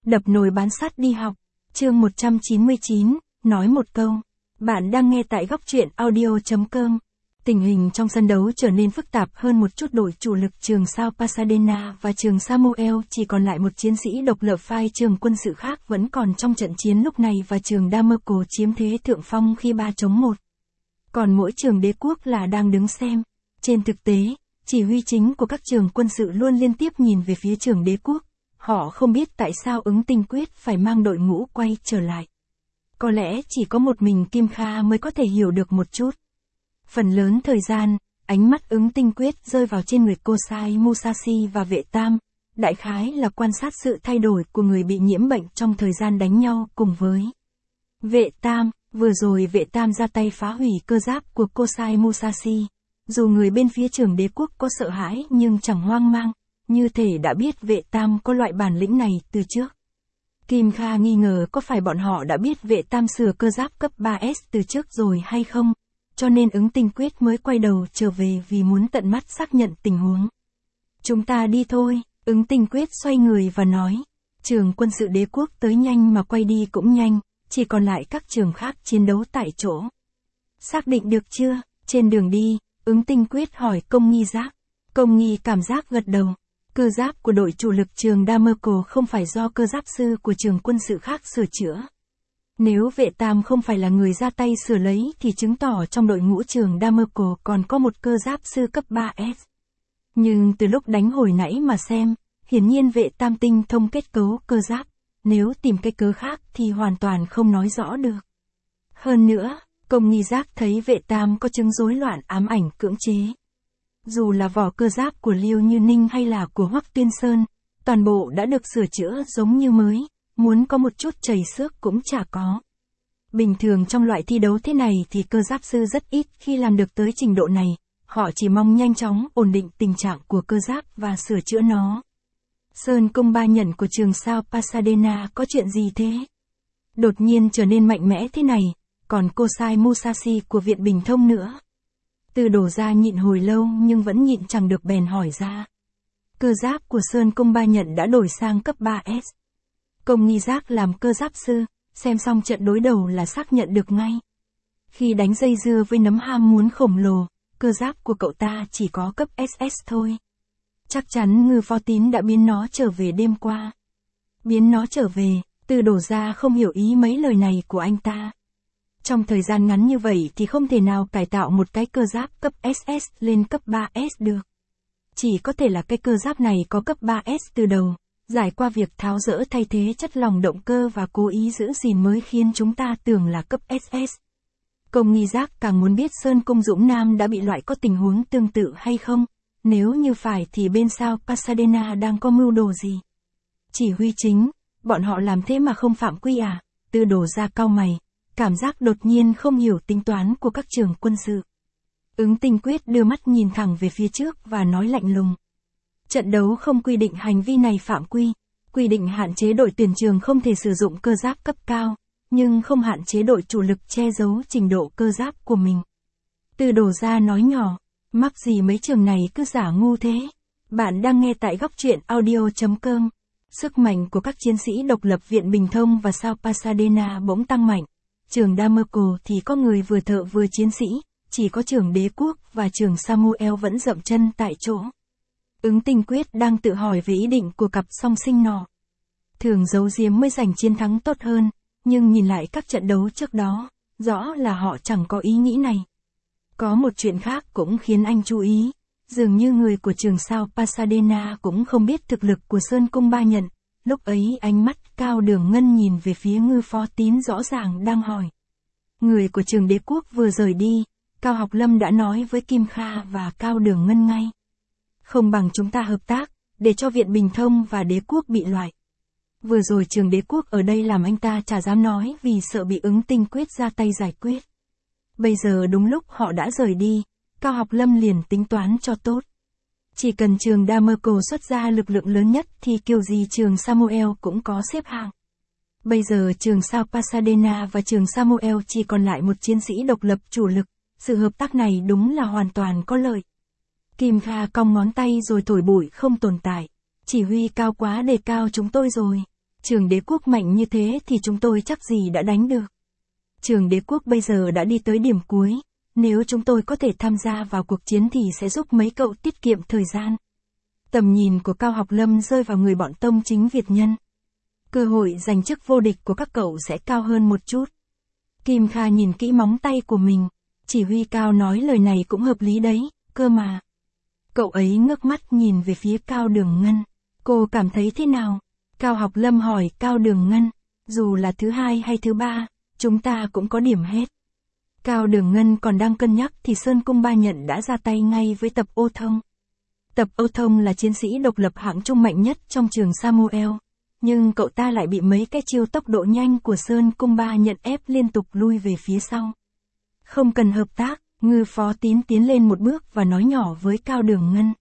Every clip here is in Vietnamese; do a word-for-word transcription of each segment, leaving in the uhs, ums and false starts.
Đập nồi bán sắt đi học. Chương một trăm chín mươi chín, nói một câu. Bạn đang nghe tại góc truyện audio chấm com. Tình hình trong sân đấu trở nên phức tạp hơn một chút, đội chủ lực trường sao Pasadena và trường Samuel chỉ còn lại một chiến sĩ độc lập, phái trường quân sự khác vẫn còn trong trận chiến lúc này và trường Damerco chiếm thế thượng phong khi ba chống một. Còn mỗi trường đế quốc là đang đứng xem. Trên thực tế, chỉ huy chính của các trường quân sự luôn liên tiếp nhìn về phía trường đế quốc. Họ không biết tại sao Ứng Tinh Quyết phải mang đội ngũ quay trở lại. Có lẽ chỉ có một mình Kim Kha mới có thể hiểu được một chút. Phần lớn thời gian, ánh mắt Ứng Tinh Quyết rơi vào trên người Kosai Musashi và Vệ Tam, đại khái là quan sát sự thay đổi của người bị nhiễm bệnh trong thời gian đánh nhau cùng với Vệ Tam. Vừa rồi Vệ Tam ra tay phá hủy cơ giáp của Kosai Musashi. Dù người bên phía trường đế quốc có sợ hãi nhưng chẳng hoang mang, như thể đã biết Vệ Tam có loại bản lĩnh này từ trước. Kim Kha nghi ngờ có phải bọn họ đã biết Vệ Tam sửa cơ giáp cấp ba S từ trước rồi hay không, cho nên Ứng Tinh Quyết mới quay đầu trở về vì muốn tận mắt xác nhận tình huống. Chúng ta đi thôi, Ứng Tinh Quyết xoay người và nói. Trường quân sự đế quốc tới nhanh mà quay đi cũng nhanh, chỉ còn lại các trường khác chiến đấu tại chỗ. Xác định được chưa? Trên đường đi, Ứng Tinh Quyết hỏi Công Nghi Giác. Công Nghi cảm giác gật đầu. Cơ giáp của đội chủ lực trường Damerco không phải do cơ giáp sư của trường quân sự khác sửa chữa. Nếu Vệ Tam không phải là người ra tay sửa lấy thì chứng tỏ trong đội ngũ trường Damerco còn có một cơ giáp sư cấp ba S. Nhưng từ lúc đánh hồi nãy mà xem, hiển nhiên Vệ Tam tinh thông kết cấu cơ giáp, nếu tìm cái cớ khác thì hoàn toàn không nói rõ được. Hơn nữa, Công Nghi Giác thấy Vệ Tam có chứng rối loạn ám ảnh cưỡng chế. Dù là vỏ cơ giáp của Liêu Như Ninh hay là của Hoắc Tuyên Sơn, toàn bộ đã được sửa chữa giống như mới, muốn có một chút chảy xước cũng chả có. Bình thường trong loại thi đấu thế này thì cơ giáp sư rất ít khi làm được tới trình độ này, họ chỉ mong nhanh chóng ổn định tình trạng của cơ giáp và sửa chữa nó. Sơn Công Ba Nhận của trường sao Pasadena có chuyện gì thế? Đột nhiên trở nên mạnh mẽ thế này, còn Kosai Musashi của Viện Bình Thông nữa. Từ Đổ Ra nhịn hồi lâu nhưng vẫn nhịn chẳng được bèn hỏi ra. Cơ giáp của Sơn Công Ba Nhận đã đổi sang cấp ba S. Công Nghi Giác làm cơ giáp sư, xem xong trận đối đầu là xác nhận được ngay. Khi đánh dây dưa với nấm ham muốn khổng lồ, cơ giáp của cậu ta chỉ có cấp ét ét thôi. Chắc chắn Ngư Phó Tín đã biến nó trở về đêm qua. Biến nó trở về, Từ Đổ Ra không hiểu ý mấy lời này của anh ta. Trong thời gian ngắn như vậy thì không thể nào cải tạo một cái cơ giáp cấp ét ét lên cấp ba S được. Chỉ có thể là cái cơ giáp này có cấp ba S từ đầu, giải qua việc tháo dỡ thay thế chất lỏng động cơ và cố ý giữ gìn mới khiến chúng ta tưởng là cấp ét ét. Công Nghi Giác càng muốn biết Sơn Công Dũng Nam đã bị loại có tình huống tương tự hay không, nếu như phải thì bên sao Pasadena đang có mưu đồ gì. Chỉ huy chính, bọn họ làm thế mà không phạm quy à? Từ Đổ Ra cau mày. Cảm giác đột nhiên không hiểu tính toán của các trường quân sự. Ứng Tinh Quyết đưa mắt nhìn thẳng về phía trước và nói lạnh lùng. Trận đấu không quy định hành vi này phạm quy, quy định hạn chế đội tuyển trường không thể sử dụng cơ giáp cấp cao, nhưng không hạn chế đội chủ lực che giấu trình độ cơ giáp của mình. Từ Đổ Ra nói nhỏ, mắc gì mấy trường này cứ giả ngu thế. Bạn đang nghe tại góc truyện audio chấm com. Sức mạnh của các chiến sĩ độc lập Viện Bình Thông và sao Pasadena bỗng tăng mạnh. Trường Damerco thì có người vừa thợ vừa chiến sĩ, chỉ có trường đế quốc và trường Samuel vẫn dậm chân tại chỗ. Ứng Tinh Quyết đang tự hỏi về ý định của cặp song sinh nọ. Thường giấu giếm mới giành chiến thắng tốt hơn, nhưng nhìn lại các trận đấu trước đó, rõ là họ chẳng có ý nghĩ này. Có một chuyện khác cũng khiến anh chú ý, dường như người của trường sao Pasadena cũng không biết thực lực của Sơn Công Ba Nhận. Lúc ấy ánh mắt Cao Đường Ngân nhìn về phía Ngư Phó Tín rõ ràng đang hỏi. Người của trường đế quốc vừa rời đi, Cao Học Lâm đã nói với Kim Kha và Cao Đường Ngân ngay. Không bằng chúng ta hợp tác, để cho Viện Bình Thông và đế quốc bị loại. Vừa rồi trường đế quốc ở đây làm anh ta chả dám nói vì sợ bị Ứng Tinh Quyết ra tay giải quyết. Bây giờ đúng lúc họ đã rời đi, Cao Học Lâm liền tính toán cho tốt. Chỉ cần trường Damerco xuất ra lực lượng lớn nhất thì kiểu gì trường Samuel cũng có xếp hạng. Bây giờ trường sao Pasadena và trường Samuel chỉ còn lại một chiến sĩ độc lập chủ lực, sự hợp tác này đúng là hoàn toàn có lợi. Kim Kha cong ngón tay rồi thổi bụi không tồn tại. Chỉ huy cao quá đề cao chúng tôi rồi. Trường Đế Quốc mạnh như thế thì chúng tôi chắc gì đã đánh được. Trường Đế Quốc bây giờ đã đi tới điểm cuối, nếu chúng tôi có thể tham gia vào cuộc chiến thì sẽ giúp mấy cậu tiết kiệm thời gian. Tầm nhìn của Cao Học Lâm rơi vào người bọn Tông Chính Việt Nhân. Cơ hội giành chức vô địch của các cậu sẽ cao hơn một chút. Kim Kha nhìn kỹ móng tay của mình, chỉ huy Cao nói lời này cũng hợp lý đấy, cơ mà. Cậu ấy ngước mắt nhìn về phía Cao Đường Ngân. Cô cảm thấy thế nào? Cao Học Lâm hỏi Cao Đường Ngân. Dù là thứ hai hay thứ ba, chúng ta cũng có điểm hết. Cao Đường Ngân còn đang cân nhắc thì Sơn Cung Ba Nhận đã ra tay ngay với Tập Ô Thông. Tập Ô Thông là chiến sĩ độc lập hạng trung mạnh nhất trong trường Samuel, nhưng cậu ta lại bị mấy cái chiêu tốc độ nhanh của Sơn Cung Ba Nhận ép liên tục lui về phía sau. Không cần hợp tác, Ngư Phó Tín tiến lên một bước và nói nhỏ với Cao Đường Ngân.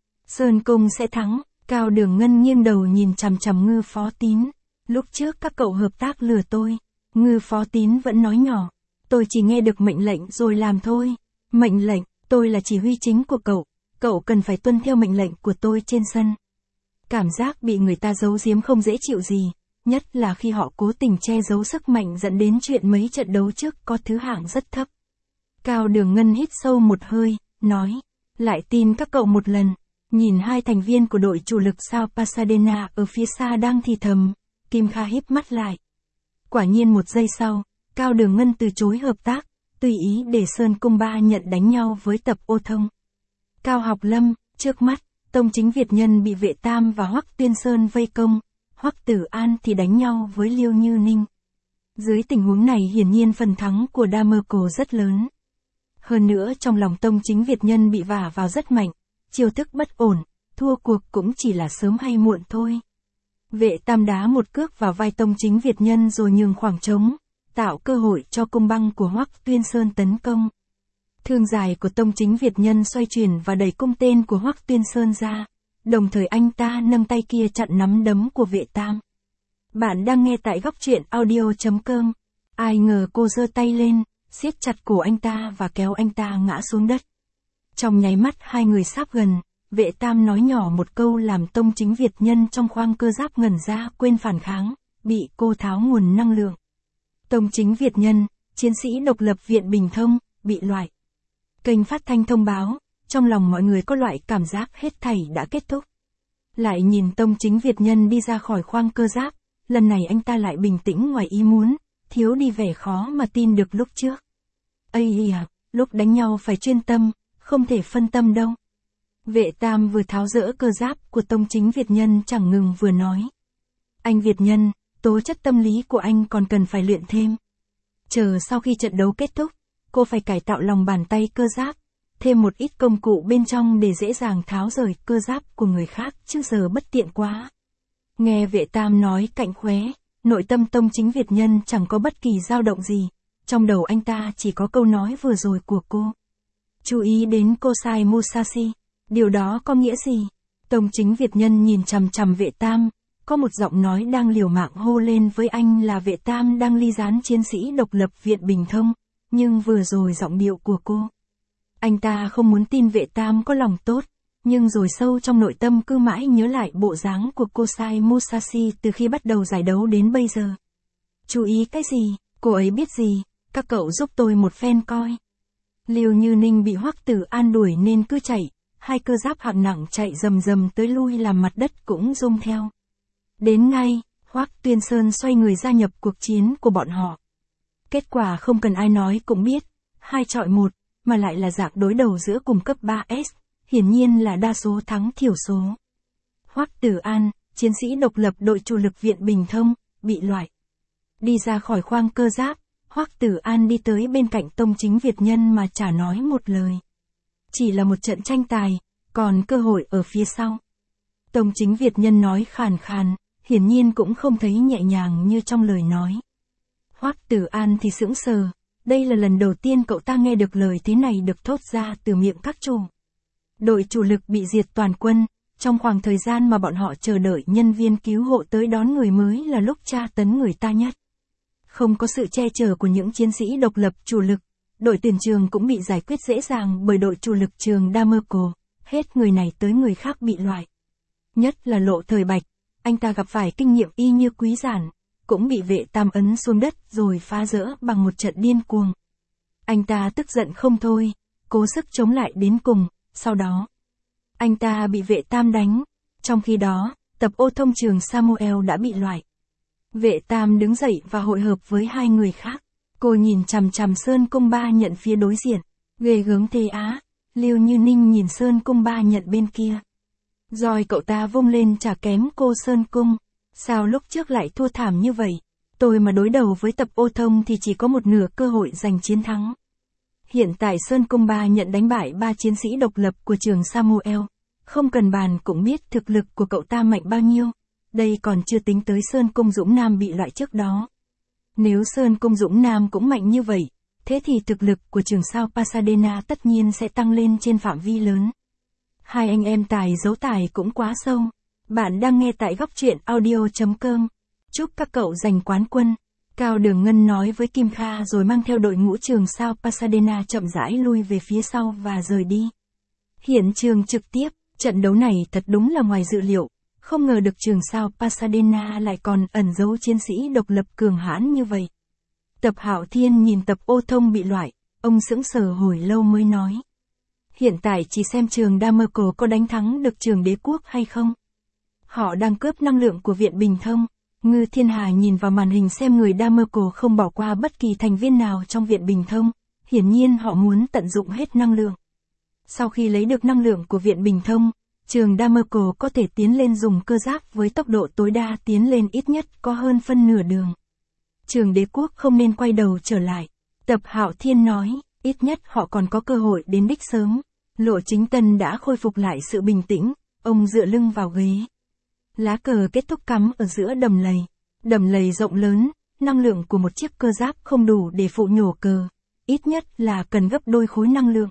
Sơn Cung sẽ thắng. Cao Đường Ngân nghiêng đầu nhìn chằm chằm Ngư Phó Tín. Lúc trước các cậu hợp tác lừa tôi. Ngư Phó Tín vẫn nói nhỏ. Tôi chỉ nghe được mệnh lệnh rồi làm thôi. Mệnh lệnh, tôi là chỉ huy chính của cậu. Cậu cần phải tuân theo mệnh lệnh của tôi trên sân. Cảm giác bị người ta giấu giếm không dễ chịu gì. Nhất là khi họ cố tình che giấu sức mạnh dẫn đến chuyện mấy trận đấu trước có thứ hạng rất thấp. Cao Đường Ngân hít sâu một hơi, nói. Lại tin các cậu một lần. Nhìn hai thành viên của đội chủ lực sao Pasadena ở phía xa đang thì thầm, Kim Kha híp mắt lại. Quả nhiên một giây sau, Cao Đường Ngân từ chối hợp tác, tùy ý để Sơn Cung Ba Nhận đánh nhau với Tập Ô Thông. Cao Học Lâm, trước mắt, Tông Chính Việt Nhân bị Vệ Tam và Hoắc Tuyên Sơn vây công, Hoắc Tử An thì đánh nhau với Liêu Như Ninh. Dưới tình huống này hiển nhiên phần thắng của Damerco rất lớn. Hơn nữa trong lòng Tông Chính Việt Nhân bị vả vào rất mạnh. Chiêu thức bất ổn, thua cuộc cũng chỉ là sớm hay muộn thôi. Vệ Tam đá một cước vào vai Tông Chính Việt Nhân rồi nhường khoảng trống, tạo cơ hội cho cung băng của Hoắc Tuyên Sơn tấn công. Thương dài của Tông Chính Việt Nhân xoay chuyển và đẩy cung tên của Hoắc Tuyên Sơn ra, đồng thời anh ta nâng tay kia chặn nắm đấm của Vệ Tam. Bạn đang nghe tại góc truyện audio chấm com. Ai ngờ cô giơ tay lên, siết chặt cổ anh ta và kéo anh ta ngã xuống đất. Trong nháy mắt hai người sắp gần, Vệ Tam nói nhỏ một câu làm Tông Chính Việt Nhân trong khoang cơ giáp ngẩn ra quên phản kháng, bị cô tháo nguồn năng lượng. Tông Chính Việt Nhân, chiến sĩ độc lập Viện Bình Thông, bị loại. Kênh phát thanh thông báo, trong lòng mọi người có loại cảm giác hết thảy đã kết thúc. Lại nhìn Tông Chính Việt Nhân đi ra khỏi khoang cơ giáp, lần này anh ta lại bình tĩnh ngoài ý muốn, thiếu đi vẻ khó mà tin được lúc trước. Ây à, lúc đánh nhau phải chuyên tâm. Không thể phân tâm đâu. Vệ Tam vừa tháo dỡ cơ giáp của Tông Chính Việt Nhân chẳng ngừng vừa nói. Anh Việt Nhân, tố chất tâm lý của anh còn cần phải luyện thêm. Chờ sau khi trận đấu kết thúc, cô phải cải tạo lòng bàn tay cơ giáp, thêm một ít công cụ bên trong để dễ dàng tháo rời cơ giáp của người khác chứ giờ bất tiện quá. Nghe Vệ Tam nói cạnh khóe, nội tâm Tông Chính Việt Nhân chẳng có bất kỳ dao động gì, trong đầu anh ta chỉ có câu nói vừa rồi của cô. Chú ý đến Kosai Musashi, điều đó có nghĩa gì? Tông Chính Việt Nhân nhìn chằm chằm Vệ Tam, có một giọng nói đang liều mạng hô lên với anh là Vệ Tam đang ly gián chiến sĩ độc lập Viện Bình Thông, nhưng vừa rồi giọng điệu của cô. Anh ta không muốn tin Vệ Tam có lòng tốt, nhưng rồi sâu trong nội tâm cứ mãi nhớ lại bộ dáng của Kosai Musashi từ khi bắt đầu giải đấu đến bây giờ. Chú ý cái gì? Cô ấy biết gì? Các cậu giúp tôi một phen coi. Liêu Như Ninh bị Hoắc Tử An đuổi nên cứ chạy, hai cơ giáp hạng nặng chạy rầm rầm tới lui làm mặt đất cũng rung theo. Đến ngay, Hoắc Tuyên Sơn xoay người gia nhập cuộc chiến của bọn họ. Kết quả không cần ai nói cũng biết, hai chọi một, mà lại là dạng đối đầu giữa cùng cấp ba S, hiển nhiên là đa số thắng thiểu số. Hoắc Tử An, chiến sĩ độc lập đội chủ lực Viện Bình Thông, bị loại. Đi ra khỏi khoang cơ giáp, Hoắc Tử An đi tới bên cạnh Tông Chính Việt Nhân mà chả nói một lời. Chỉ là một trận tranh tài, còn cơ hội ở phía sau. Tông Chính Việt Nhân nói khàn khàn, hiển nhiên cũng không thấy nhẹ nhàng như trong lời nói. Hoắc Tử An thì sững sờ, đây là lần đầu tiên cậu ta nghe được lời thế này được thốt ra từ miệng các chủ. Đội chủ lực bị diệt toàn quân, trong khoảng thời gian mà bọn họ chờ đợi nhân viên cứu hộ tới đón người mới là lúc tra tấn người ta nhất. Không có sự che chở của những chiến sĩ độc lập chủ lực, đội tuyển trường cũng bị giải quyết dễ dàng bởi đội chủ lực trường Damerco, hết người này tới người khác bị loại. Nhất là Lộ Thời Bạch, anh ta gặp phải kinh nghiệm y như Quý Giản, cũng bị vệ tam ấn xuống đất rồi phá rỡ bằng một trận điên cuồng. Anh ta tức giận không thôi, cố sức chống lại đến cùng, sau đó, anh ta bị vệ tam đánh, trong khi đó, tập ô thông trường Samuel đã bị loại. Vệ tam đứng dậy và hội hợp với hai người khác, cô nhìn chằm chằm Sơn Cung Ba Nhận phía đối diện, ghê gớm thế á, Liêu Như Ninh nhìn Sơn Cung Ba Nhận bên kia. Rồi cậu ta vung lên chả kém cô Sơn Cung, sao lúc trước lại thua thảm như vậy, tôi mà đối đầu với tập ô thông thì chỉ có một nửa cơ hội giành chiến thắng. Hiện tại Sơn Cung Ba Nhận đánh bại ba chiến sĩ độc lập của trường Samuel, không cần bàn cũng biết thực lực của cậu ta mạnh bao nhiêu, đây còn chưa tính tới Sơn Cung Dũng Nam bị loại trước đó. Nếu Sơn Cung Dũng Nam cũng mạnh như vậy, thế thì thực lực của trường sao Pasadena tất nhiên sẽ tăng lên trên phạm vi lớn. Hai anh em tài giấu tài cũng quá sâu. Bạn đang nghe tại góc truyện audio chấm com. Chúc các cậu giành quán quân. Cao Đường Ngân nói với Kim Kha rồi mang theo đội ngũ trường sao Pasadena chậm rãi lui về phía sau và rời đi. Hiện trường trực tiếp, trận đấu này thật đúng là ngoài dự liệu. Không ngờ được trường sao Pasadena lại còn ẩn giấu chiến sĩ độc lập cường hãn như vậy. Tập Hạo Thiên nhìn tập ô thông bị loại, ông sững sờ hồi lâu mới nói. Hiện tại chỉ xem trường Damerco có đánh thắng được trường Đế Quốc hay không. Họ đang cướp năng lượng của Viện Bình Thông. Ngư Thiên Hà nhìn vào màn hình xem người Damerco không bỏ qua bất kỳ thành viên nào trong Viện Bình Thông. Hiển nhiên họ muốn tận dụng hết năng lượng. Sau khi lấy được năng lượng của Viện Bình Thông, trường Damerco có thể tiến lên dùng cơ giáp với tốc độ tối đa tiến lên ít nhất có hơn phân nửa đường. Trường Đế Quốc không nên quay đầu trở lại. Tập Hạo Thiên nói, ít nhất họ còn có cơ hội đến đích sớm. Lộ Chính Tân đã khôi phục lại sự bình tĩnh, ông dựa lưng vào ghế. Lá cờ kết thúc cắm ở giữa đầm lầy. Đầm lầy rộng lớn, năng lượng của một chiếc cơ giáp không đủ để phụ nhổ cờ, ít nhất là cần gấp đôi khối năng lượng.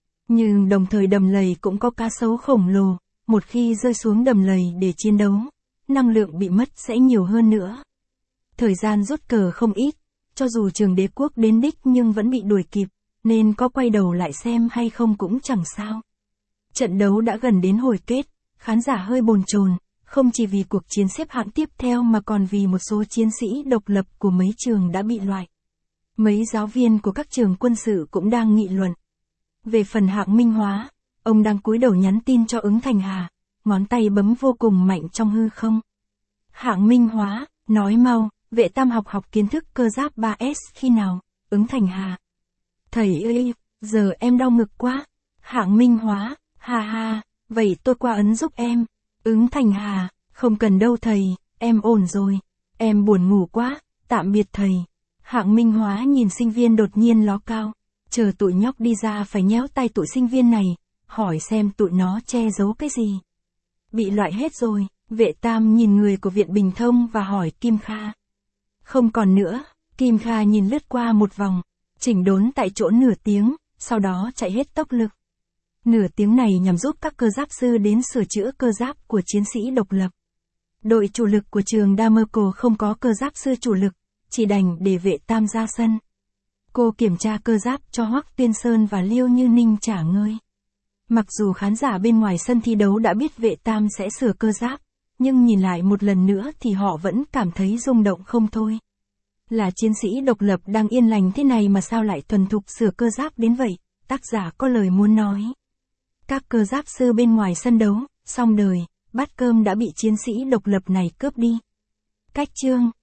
Nhưng đồng thời đầm lầy cũng có cá sấu khổng lồ, một khi rơi xuống đầm lầy để chiến đấu, năng lượng bị mất sẽ nhiều hơn nữa. Thời gian rút cờ không ít, cho dù trường Đế Quốc đến đích nhưng vẫn bị đuổi kịp, nên có quay đầu lại xem hay không cũng chẳng sao. Trận đấu đã gần đến hồi kết, khán giả hơi bồn chồn, không chỉ vì cuộc chiến xếp hạng tiếp theo mà còn vì một số chiến sĩ độc lập của mấy trường đã bị loại. Mấy giáo viên của các trường quân sự cũng đang nghị luận. Về phần Hạng Minh Hóa, ông đang cúi đầu nhắn tin cho Ứng Thành Hà, ngón tay bấm vô cùng mạnh trong hư không. Hạng Minh Hóa, nói mau, vệ tam học học kiến thức cơ giáp ba S khi nào? Ứng Thành Hà. Thầy ơi, giờ em đau ngực quá. Hạng Minh Hóa, ha ha, vậy tôi qua ấn giúp em. Ứng Thành Hà, không cần đâu thầy, em ổn rồi. Em buồn ngủ quá, tạm biệt thầy. Hạng Minh Hóa nhìn sinh viên đột nhiên ló cao, chờ tụi nhóc đi ra phải nhéo tay tụi sinh viên này, hỏi xem tụi nó che giấu cái gì. Bị loại hết rồi, vệ tam nhìn người của Viện Bình Thông và hỏi Kim Kha. Không còn nữa, Kim Kha nhìn lướt qua một vòng, chỉnh đốn tại chỗ nửa tiếng, sau đó chạy hết tốc lực. Nửa tiếng này nhằm giúp các cơ giáp sư đến sửa chữa cơ giáp của chiến sĩ độc lập. Đội chủ lực của trường Damerco không có cơ giáp sư chủ lực, chỉ đành để vệ tam ra sân. Cô kiểm tra cơ giáp cho Hoắc Tuyên Sơn và Liêu Như Ninh trả ngơi. Mặc dù khán giả bên ngoài sân thi đấu đã biết vệ tam sẽ sửa cơ giáp, nhưng nhìn lại một lần nữa thì họ vẫn cảm thấy rung động không thôi. Là chiến sĩ độc lập đang yên lành thế này mà sao lại thuần thục sửa cơ giáp đến vậy, tác giả có lời muốn nói. Các cơ giáp sư bên ngoài sân đấu, xong đời, bát cơm đã bị chiến sĩ độc lập này cướp đi. Cách chương